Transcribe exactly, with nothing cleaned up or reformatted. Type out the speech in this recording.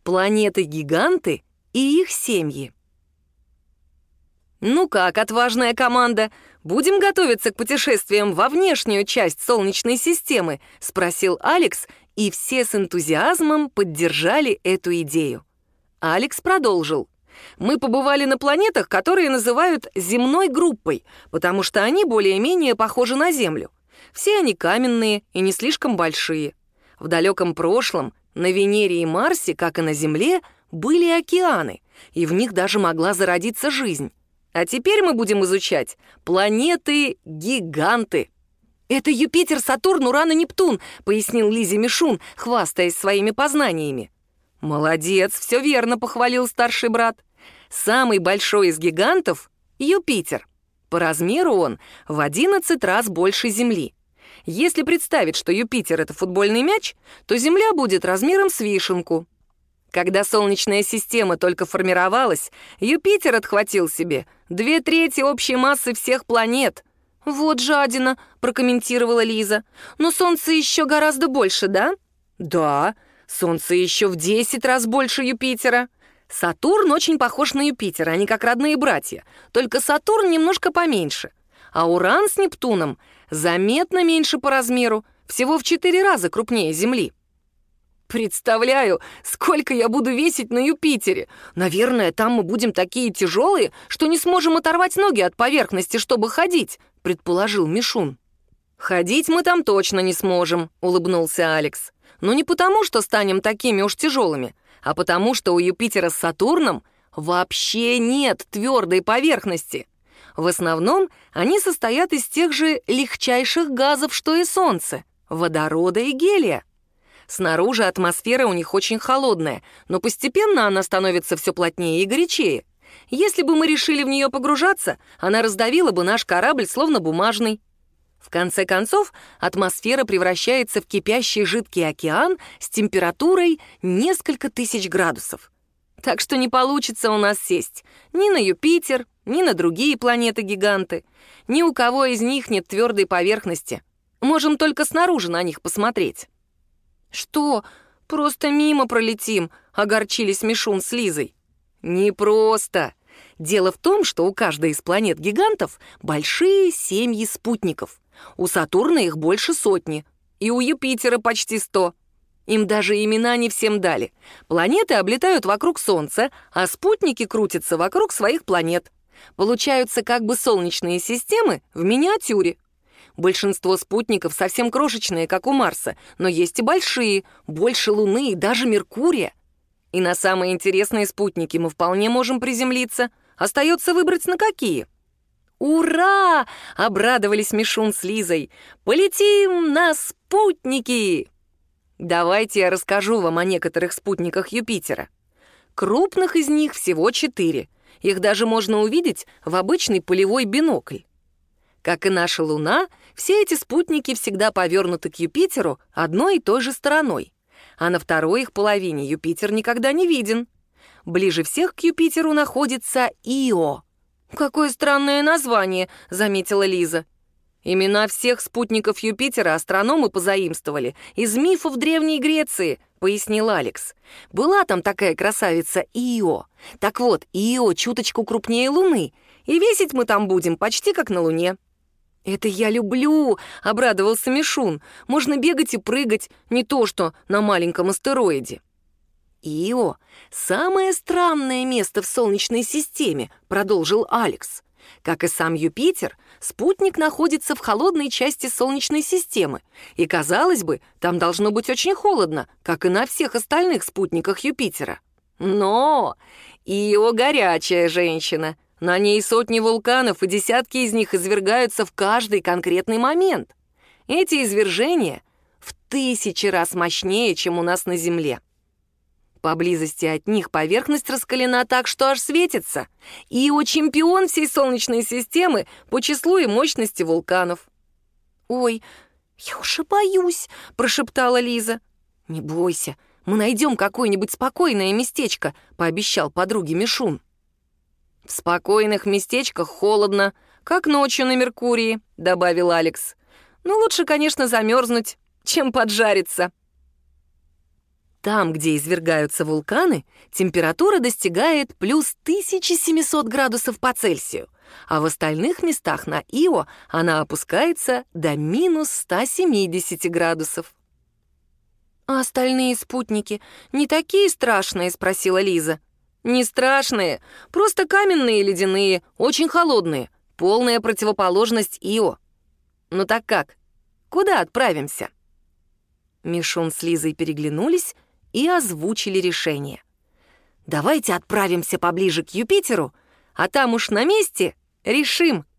Планеты-гиганты и их семьи. «Ну как, отважная команда, будем готовиться к путешествиям во внешнюю часть Солнечной системы?» — спросил Алекс, и все с энтузиазмом поддержали эту идею. Алекс продолжил. «Мы побывали на планетах, которые называют земной группой, потому что они более-менее похожи на Землю. Все они каменные и не слишком большие. В далеком прошлом на Венере и Марсе, как и на Земле, были океаны, и в них даже могла зародиться жизнь. А теперь мы будем изучать планеты-гиганты». «Это Юпитер, Сатурн, Уран и Нептун», — пояснил Лизе Мишун, хвастаясь своими познаниями. «Молодец, все верно», — похвалил старший брат. «Самый большой из гигантов — Юпитер. По размеру он в одиннадцать раз больше Земли. Если представить, что Юпитер — это футбольный мяч, то Земля будет размером с вишенку. Когда Солнечная система только формировалась, Юпитер отхватил себе две трети общей массы всех планет». «Вот жадина», — прокомментировала Лиза. «Но Солнце еще гораздо больше, да?» «Да, Солнце еще в десять раз больше Юпитера. Сатурн очень похож на Юпитер, они как родные братья, только Сатурн немножко поменьше. А Уран с Нептуном заметно меньше по размеру, всего в четыре раза крупнее Земли». «Представляю, сколько я буду весить на Юпитере. Наверное, там мы будем такие тяжелые, что не сможем оторвать ноги от поверхности, чтобы ходить», — предположил Мишун. «Ходить мы там точно не сможем», — улыбнулся Алекс. «Но не потому, что станем такими уж тяжелыми, а потому, что у Юпитера с Сатурном вообще нет твердой поверхности. В основном они состоят из тех же легчайших газов, что и Солнце — водорода и гелия. Снаружи атмосфера у них очень холодная, но постепенно она становится все плотнее и горячее. Если бы мы решили в нее погружаться, она раздавила бы наш корабль, словно бумажный. В конце концов, атмосфера превращается в кипящий жидкий океан с температурой несколько тысяч градусов. Так что не получится у нас сесть ни на Юпитер, ни на другие планеты-гиганты. Ни у кого из них нет твердой поверхности. Можем только снаружи на них посмотреть». «Что, просто мимо пролетим?» — огорчились Мишун с Лизой. «Не просто. Дело в том, что у каждой из планет-гигантов большие семьи спутников. У Сатурна их больше сотни, и у Юпитера почти сто. Им даже имена не всем дали. Планеты облетают вокруг Солнца, а спутники крутятся вокруг своих планет. Получаются как бы солнечные системы в миниатюре. Большинство спутников совсем крошечные, как у Марса, но есть и большие, больше Луны и даже Меркурия. И на самые интересные спутники мы вполне можем приземлиться. Остается выбрать на какие». «Ура!» — обрадовались Мишун с Лизой. «Полетим на спутники!» Давайте я расскажу вам о некоторых спутниках Юпитера. Крупных из них всего четыре. Их даже можно увидеть в обычный полевой бинокль. Как и наша Луна, все эти спутники всегда повернуты к Юпитеру одной и той же стороной. А на второй их половине Юпитер никогда не виден. Ближе всех к Юпитеру находится Ио. «Какое странное название», — заметила Лиза. «Имена всех спутников Юпитера астрономы позаимствовали из мифов Древней Греции», — пояснил Алекс. «Была там такая красавица Ио. Так вот, Ио чуточку крупнее Луны, и весить мы там будем почти как на Луне». «Это я люблю», — обрадовался Мишун. «Можно бегать и прыгать, не то что на маленьком астероиде». «Ио — самое странное место в Солнечной системе», — продолжил Алекс. «Как и сам Юпитер, спутник находится в холодной части Солнечной системы, и, казалось бы, там должно быть очень холодно, как и на всех остальных спутниках Юпитера. Но Ио — горячая женщина. На ней сотни вулканов, и десятки из них извергаются в каждый конкретный момент. Эти извержения в тысячи раз мощнее, чем у нас на Земле. Поблизости от них поверхность раскалена так, что аж светится. Ио — чемпион всей Солнечной системы по числу и мощности вулканов». «Ой, я уж и боюсь», — прошептала Лиза. «Не бойся, мы найдем какое-нибудь спокойное местечко», — пообещал подруге Мишун. «В спокойных местечках холодно, как ночью на Меркурии», — добавил Алекс. «Но лучше, конечно, замерзнуть, чем поджариться». Там, где извергаются вулканы, температура достигает плюс тысяча семьсот градусов по Цельсию, а в остальных местах на Ио она опускается до минус ста семидесяти градусов. «А остальные спутники не такие страшные?» — спросила Лиза. «Не страшные, просто каменные и ледяные, очень холодные, полная противоположность Ио. Ну так как, куда отправимся?» Мишун с Лизой переглянулись и озвучили решение. «Давайте отправимся поближе к Юпитеру, а там уж на месте решим,